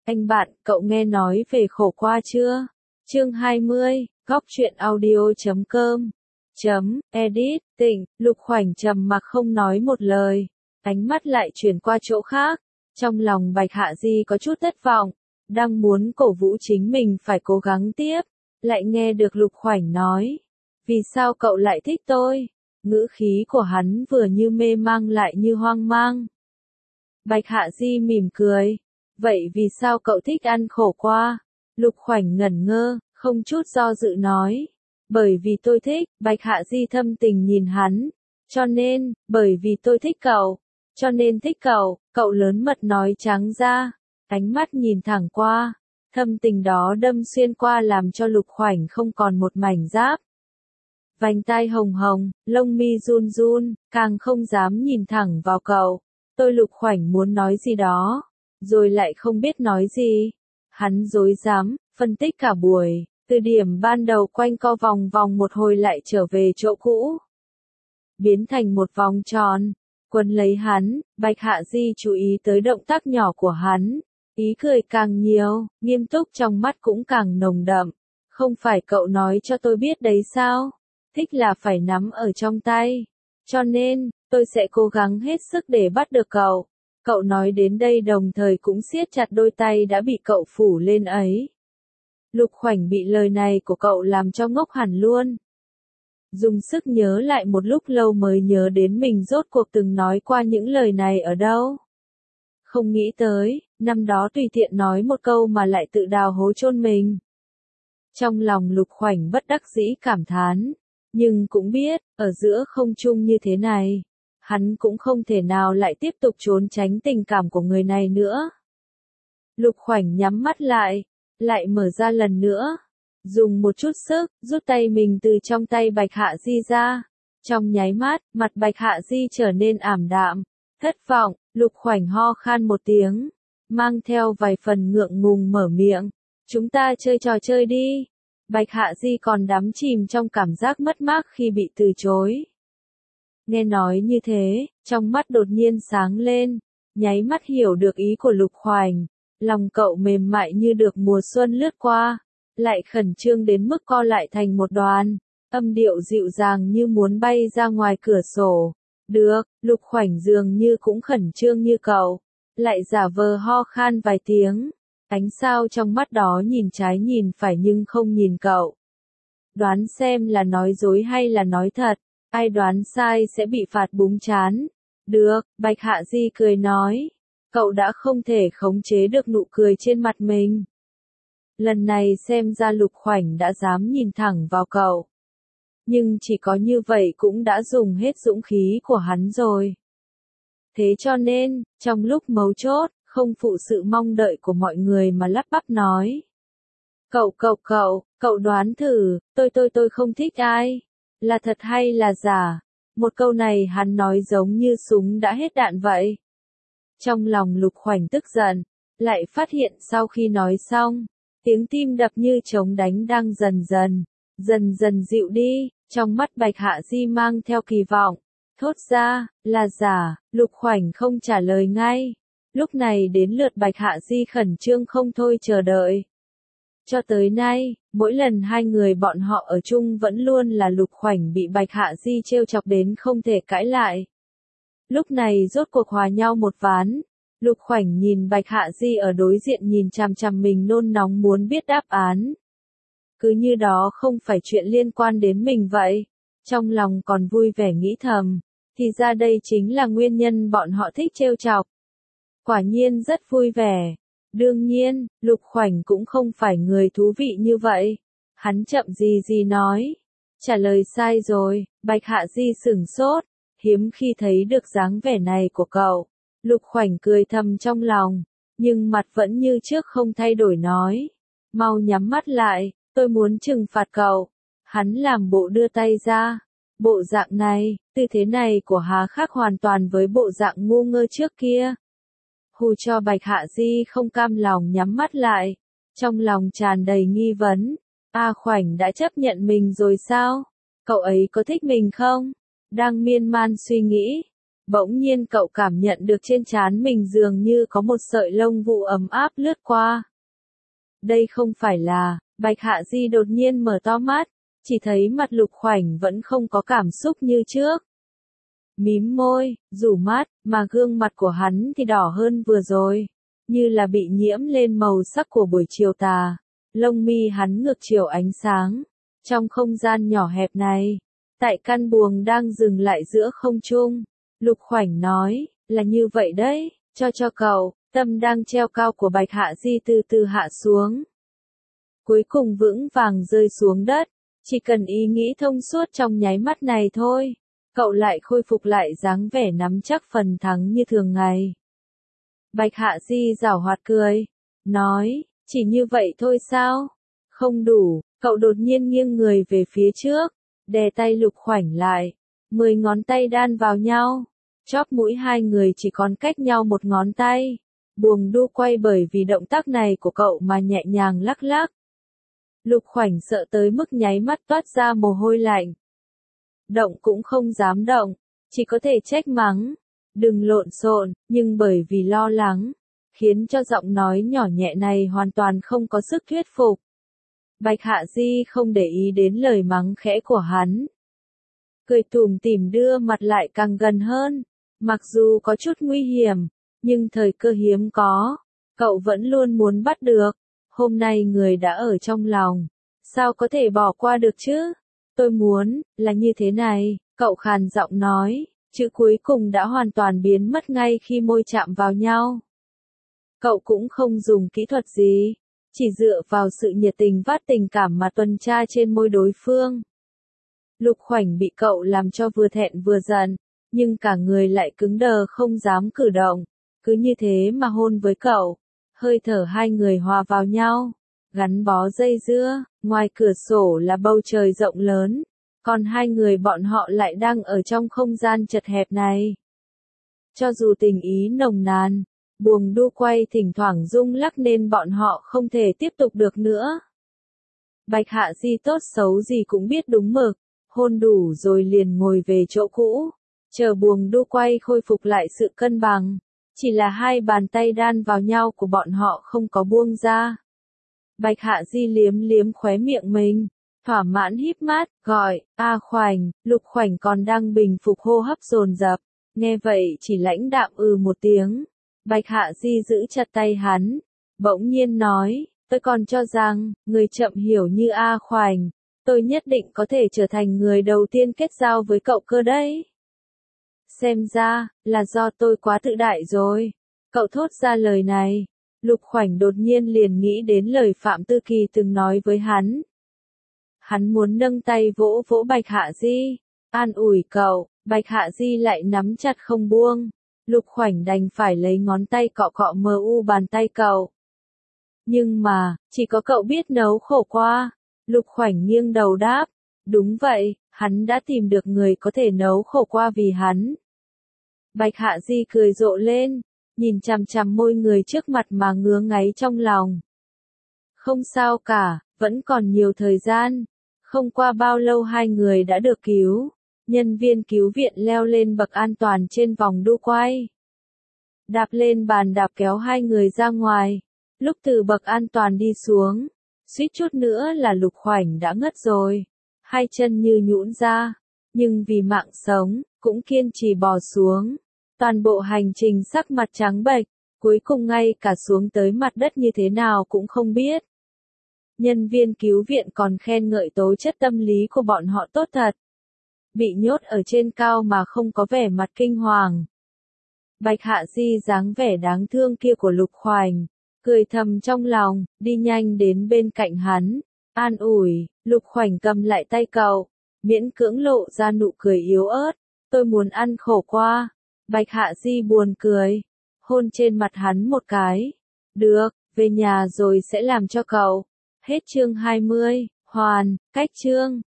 Anh bạn, cậu nghe nói về khổ qua chưa? Chương 20, góc truyện audio.com. Edit, Tịnh, Lục Khoảnh trầm mặc không nói một lời, ánh mắt lại chuyển qua chỗ khác. Trong lòng Bạch Hạ Di có chút thất vọng, đang muốn cổ vũ chính mình phải cố gắng tiếp, lại nghe được Lục Khoảnh nói. Vì sao cậu lại thích tôi? Ngữ khí của hắn vừa như mê mang lại như hoang mang. Bạch Hạ Di mỉm cười. Vậy vì sao cậu thích ăn khổ qua? Lục Khoảnh ngẩn ngơ, không chút do dự nói. Bởi vì tôi thích, Bạch Hạ Di thâm tình nhìn hắn. Cho nên, bởi vì tôi thích cậu. Cho nên thích cậu, cậu lớn mật nói trắng ra. Ánh mắt nhìn thẳng qua. Thâm tình đó đâm xuyên qua làm cho Lục Khoảnh không còn một mảnh giáp. Vành tai hồng hồng, lông mi run run, càng không dám nhìn thẳng vào cậu. Tôi Lục Khoảnh muốn nói gì đó, rồi lại không biết nói gì. Hắn rối rắm, phân tích cả buổi, từ điểm ban đầu quanh co vòng vòng một hồi lại trở về chỗ cũ. Biến thành một vòng tròn, quấn lấy hắn, Bạch Hạ Di chú ý tới động tác nhỏ của hắn. Ý cười càng nhiều, nghiêm túc trong mắt cũng càng nồng đậm. Không phải cậu nói cho tôi biết đấy sao? Thích là phải nắm ở trong tay. Cho nên, tôi sẽ cố gắng hết sức để bắt được cậu. Cậu nói đến đây đồng thời cũng siết chặt đôi tay đã bị cậu phủ lên ấy. Lục Khoảnh bị lời này của cậu làm cho ngốc hẳn luôn. Dùng sức nhớ lại một lúc lâu mới nhớ đến mình rốt cuộc từng nói qua những lời này ở đâu. Không nghĩ tới, năm đó tùy tiện nói một câu mà lại tự đào hố chôn mình. Trong lòng Lục Khoảnh bất đắc dĩ cảm thán, nhưng cũng biết, ở giữa không trung như thế này, hắn cũng không thể nào lại tiếp tục trốn tránh tình cảm của người này nữa. Lục Khoảnh nhắm mắt lại mở ra lần nữa, dùng một chút sức, rút tay mình từ trong tay Bạch Hạ Di ra. Trong nháy mắt, mặt Bạch Hạ Di trở nên ảm đạm, thất vọng. Lục Khoảnh ho khan một tiếng, mang theo vài phần ngượng ngùng mở miệng. Chúng ta chơi trò chơi đi. Bạch Hạ Di còn đắm chìm trong cảm giác mất mát khi bị từ chối. Nghe nói như thế, trong mắt đột nhiên sáng lên, nháy mắt hiểu được ý của Lục Khoảnh. Lòng cậu mềm mại như được mùa xuân lướt qua, lại khẩn trương đến mức co lại thành một đoàn, âm điệu dịu dàng như muốn bay ra ngoài cửa sổ. Được, Lục Khoảnh dường như cũng khẩn trương như cậu, lại giả vờ ho khan vài tiếng, ánh sao trong mắt đó nhìn trái nhìn phải nhưng không nhìn cậu. Đoán xem là nói dối hay là nói thật, ai đoán sai sẽ bị phạt búng trán. Được, Bạch Hạ Di cười nói, cậu đã không thể khống chế được nụ cười trên mặt mình. Lần này xem ra Lục Khoảnh đã dám nhìn thẳng vào cậu. Nhưng chỉ có như vậy cũng đã dùng hết dũng khí của hắn rồi. Thế cho nên, trong lúc mấu chốt, không phụ sự mong đợi của mọi người mà lắp bắp nói. Cậu đoán thử, tôi không thích ai. Là thật hay là giả? Một câu này hắn nói giống như súng đã hết đạn vậy. Trong lòng Lục Khoảnh tức giận, lại phát hiện sau khi nói xong, tiếng tim đập như trống đánh đang dần dần dịu đi. Trong mắt Bạch Hạ Di mang theo kỳ vọng, thốt ra, là giả. Lục Khoảnh không trả lời ngay. Lúc này đến lượt Bạch Hạ Di khẩn trương không thôi chờ đợi. Cho tới nay, mỗi lần hai người bọn họ ở chung vẫn luôn là Lục Khoảnh bị Bạch Hạ Di trêu chọc đến không thể cãi lại. Lúc này rốt cuộc hòa nhau một ván. Lục Khoảnh nhìn Bạch Hạ Di ở đối diện nhìn chằm chằm mình nôn nóng muốn biết đáp án. Cứ như đó không phải chuyện liên quan đến mình vậy. Trong lòng còn vui vẻ nghĩ thầm, thì ra đây chính là nguyên nhân bọn họ thích trêu chọc. Quả nhiên rất vui vẻ. Đương nhiên, Lục Khoảnh cũng không phải người thú vị như vậy. Hắn chậm gì nói. Trả lời sai rồi. Bạch Hạ Di sửng sốt, hiếm khi thấy được dáng vẻ này của cậu. Lục Khoảnh cười thầm trong lòng, nhưng mặt vẫn như trước không thay đổi nói. Mau nhắm mắt lại, tôi muốn trừng phạt cậu. Hắn làm bộ đưa tay ra. Bộ dạng này, tư thế này của Hà khác hoàn toàn với bộ dạng ngu ngơ trước kia. Hù cho Bạch Hạ Di không cam lòng nhắm mắt lại. Trong lòng tràn đầy nghi vấn. Khoảnh đã chấp nhận mình rồi sao? Cậu ấy có thích mình không? Đang miên man suy nghĩ. Bỗng nhiên cậu cảm nhận được trên trán mình dường như có một sợi lông vũ ấm áp lướt qua. Đây không phải là, Bạch Hạ Di đột nhiên mở to mắt, chỉ thấy mặt Lục Khoảnh vẫn không có cảm xúc như trước. Mím môi, rủ mắt, mà gương mặt của hắn thì đỏ hơn vừa rồi, như là bị nhiễm lên màu sắc của buổi chiều tà. Lông mi hắn ngược chiều ánh sáng. Trong không gian nhỏ hẹp này, tại căn buồng đang dừng lại giữa không trung, Lục Khoảnh nói, là như vậy đấy, cho cậu, tâm đang treo cao của Bạch Hạ Di từ từ hạ xuống. Cuối cùng vững vàng rơi xuống đất, chỉ cần ý nghĩ thông suốt trong nháy mắt này thôi, cậu lại khôi phục lại dáng vẻ nắm chắc phần thắng như thường ngày. Bạch Hạ Di giảo hoạt cười, nói, chỉ như vậy thôi sao? Không đủ, cậu đột nhiên nghiêng người về phía trước, đè tay Lục Khoảnh lại, 10 ngón tay đan vào nhau, chóp mũi hai người chỉ còn cách nhau một ngón tay. Buồng đu quay bởi vì động tác này của cậu mà nhẹ nhàng lắc lắc. Lục Khoảnh sợ tới mức nháy mắt toát ra mồ hôi lạnh. Động cũng không dám động, chỉ có thể trách mắng, đừng lộn xộn, nhưng bởi vì lo lắng, khiến cho giọng nói nhỏ nhẹ này hoàn toàn không có sức thuyết phục. Bạch Hạ Di không để ý đến lời mắng khẽ của hắn. Cười tủm tỉm đưa mặt lại càng gần hơn, mặc dù có chút nguy hiểm, nhưng thời cơ hiếm có, cậu vẫn luôn muốn bắt được. Hôm nay người đã ở trong lòng, sao có thể bỏ qua được chứ? Tôi muốn, là như thế này, cậu khàn giọng nói, chữ cuối cùng đã hoàn toàn biến mất ngay khi môi chạm vào nhau. Cậu cũng không dùng kỹ thuật gì, chỉ dựa vào sự nhiệt tình vắt tình cảm mà tuần tra trên môi đối phương. Lục Khoảnh bị cậu làm cho vừa thẹn vừa giận, nhưng cả người lại cứng đờ không dám cử động, cứ như thế mà hôn với cậu. Hơi thở hai người hòa vào nhau, gắn bó dây dưa, ngoài cửa sổ là bầu trời rộng lớn, còn hai người bọn họ lại đang ở trong không gian chật hẹp này. Cho dù tình ý nồng nàn, buồng đu quay thỉnh thoảng rung lắc nên bọn họ không thể tiếp tục được nữa. Bạch Hạ Di tốt xấu gì cũng biết đúng mực, hôn đủ rồi liền ngồi về chỗ cũ, chờ buồng đu quay khôi phục lại sự cân bằng. Chỉ là hai bàn tay đan vào nhau của bọn họ không có buông ra. Bạch Hạ Di liếm liếm khóe miệng mình, thỏa mãn híp mắt, gọi, A Khoảnh. Lục Khoảnh còn đang bình phục hô hấp dồn dập, nghe vậy chỉ lãnh đạm một tiếng. Bạch Hạ Di giữ chặt tay hắn, bỗng nhiên nói, tôi còn cho rằng, người chậm hiểu như A Khoảnh, tôi nhất định có thể trở thành người đầu tiên kết giao với cậu cơ đấy. Xem ra, là do tôi quá tự đại rồi. Cậu thốt ra lời này. Lục Khoảnh đột nhiên liền nghĩ đến lời Phạm Tư Kỳ từng nói với hắn. Hắn muốn nâng tay vỗ vỗ Bạch Hạ Di, an ủi cậu, Bạch Hạ Di lại nắm chặt không buông. Lục Khoảnh đành phải lấy ngón tay cọ cọ bàn tay cậu. Nhưng mà, chỉ có cậu biết nấu khổ qua. Lục Khoảnh nghiêng đầu đáp, đúng vậy, hắn đã tìm được người có thể nấu khổ qua vì hắn. Bạch Hạ Di cười rộ lên, nhìn chằm chằm môi người trước mặt mà ngứa ngáy trong lòng. Không sao cả, vẫn còn nhiều thời gian. Không qua bao lâu hai người đã được cứu. Nhân viên cứu viện leo lên bậc an toàn trên vòng đu quay. Đạp lên bàn đạp kéo hai người ra ngoài. Lúc từ bậc an toàn đi xuống, suýt chút nữa là Lục Khoảnh đã ngất rồi. Hai chân như nhũn ra, nhưng vì mạng sống, cũng kiên trì bò xuống. Toàn bộ hành trình sắc mặt trắng bệch, cuối cùng ngay cả xuống tới mặt đất như thế nào cũng không biết. Nhân viên cứu viện còn khen ngợi tố chất tâm lý của bọn họ tốt thật. Bị nhốt ở trên cao mà không có vẻ mặt kinh hoàng. Bạch Hạ Di dáng vẻ đáng thương kia của Lục Khoảnh, cười thầm trong lòng, đi nhanh đến bên cạnh hắn, an ủi. Lục Khoảnh cầm lại tay cậu, miễn cưỡng lộ ra nụ cười yếu ớt, tôi muốn ăn khổ qua. Bạch Hạ Di buồn cười, hôn trên mặt hắn một cái. Được, về nhà rồi sẽ làm cho cậu. Hết chương 20, hoàn, cách chương.